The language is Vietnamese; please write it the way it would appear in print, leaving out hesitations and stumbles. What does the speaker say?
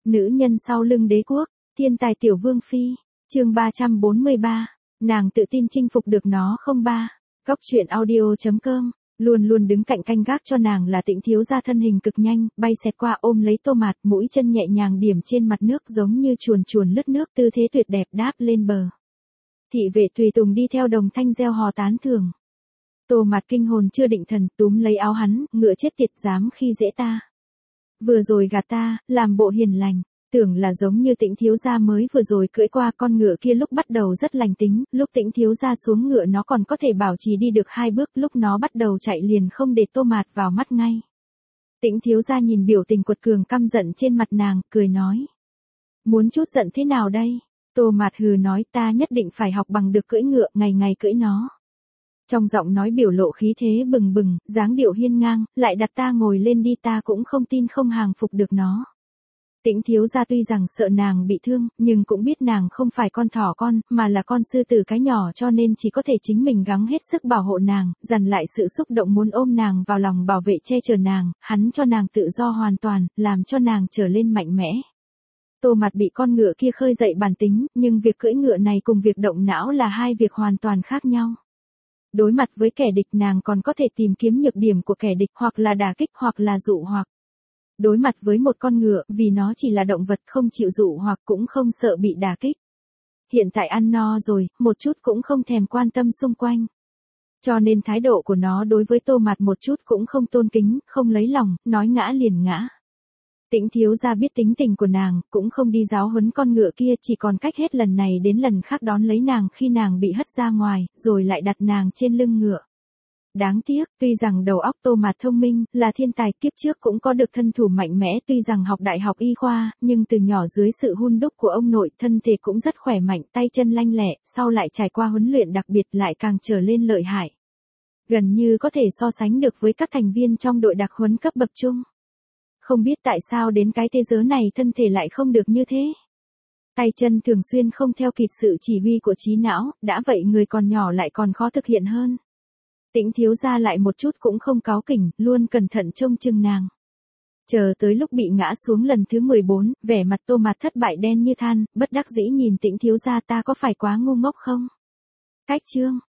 Nữ nhân sau lưng đế quốc, thiên tài tiểu vương phi, chương 343, nàng tự tin chinh phục được nó không ba. Góc truyện audio.com, luôn luôn đứng cạnh canh gác cho nàng là Tĩnh thiếu gia thân hình cực nhanh, bay xẹt qua ôm lấy Tô Mạt, mũi chân nhẹ nhàng điểm trên mặt nước giống như chuồn chuồn lướt nước, tư thế tuyệt đẹp đáp lên bờ. Thị vệ tùy tùng đi theo đồng thanh reo hò tán thưởng. Tô Mạt kinh hồn chưa định thần, túm lấy áo hắn, ngựa chết tiệt dám khi dễ ta. Vừa rồi gạt ta, làm bộ hiền lành, tưởng là giống như Tĩnh thiếu gia mới vừa rồi cưỡi qua con ngựa kia lúc bắt đầu rất lành tính, lúc Tĩnh thiếu gia xuống ngựa nó còn có thể bảo trì đi được 2 bước, lúc nó bắt đầu chạy liền không để Tô Mạt vào mắt ngay. Tĩnh thiếu gia nhìn biểu tình quật cường căm giận trên mặt nàng, cười nói. Muốn chút giận thế nào đây? Tô Mạt hừ nói, ta nhất định phải học bằng được cưỡi ngựa, ngày ngày cưỡi nó. Trong giọng nói biểu lộ khí thế bừng bừng, dáng điệu hiên ngang, lại đặt ta ngồi lên đi, ta cũng không tin không hàng phục được nó. Tĩnh thiếu gia tuy rằng sợ nàng bị thương, nhưng cũng biết nàng không phải con thỏ con, mà là con sư tử cái nhỏ, cho nên chỉ có thể chính mình gắng hết sức bảo hộ nàng, dằn lại sự xúc động muốn ôm nàng vào lòng bảo vệ che chở nàng, hắn cho nàng tự do hoàn toàn, làm cho nàng trở lên mạnh mẽ. Tô Mạt bị con ngựa kia khơi dậy bản tính, nhưng việc cưỡi ngựa này cùng việc động não là hai việc hoàn toàn khác nhau. Đối mặt với kẻ địch nàng còn có thể tìm kiếm nhược điểm của kẻ địch, hoặc là đả kích hoặc là dụ hoặc. Đối mặt với một con ngựa, vì nó chỉ là động vật không chịu dụ hoặc cũng không sợ bị đả kích. Hiện tại ăn no rồi, một chút cũng không thèm quan tâm xung quanh. Cho nên thái độ của nó đối với Tô Mạt một chút cũng không tôn kính, không lấy lòng, nói ngã liền ngã. Tĩnh thiếu gia biết tính tình của nàng, cũng không đi giáo huấn con ngựa kia, chỉ còn cách hết lần này đến lần khác đón lấy nàng khi nàng bị hất ra ngoài, rồi lại đặt nàng trên lưng ngựa. Đáng tiếc, tuy rằng đầu óc Tô Mạt thông minh, là thiên tài, kiếp trước cũng có được thân thủ mạnh mẽ, tuy rằng học đại học y khoa, nhưng từ nhỏ dưới sự hun đúc của ông nội, thân thể cũng rất khỏe mạnh, tay chân lanh lẹ, sau lại trải qua huấn luyện đặc biệt lại càng trở lên lợi hại. Gần như có thể so sánh được với các thành viên trong đội đặc huấn cấp bậc trung. Không biết tại sao đến cái thế giới này thân thể lại không được như thế. Tay chân thường xuyên không theo kịp sự chỉ huy của trí não, đã vậy người còn nhỏ lại còn khó thực hiện hơn. Tĩnh thiếu gia lại một chút cũng không cáu kỉnh, luôn cẩn thận trông chừng nàng. Chờ tới lúc bị ngã xuống lần thứ 14, vẻ mặt Tô Mạt thất bại đen như than, bất đắc dĩ nhìn Tĩnh thiếu gia, ta có phải quá ngu ngốc không? Cách chương,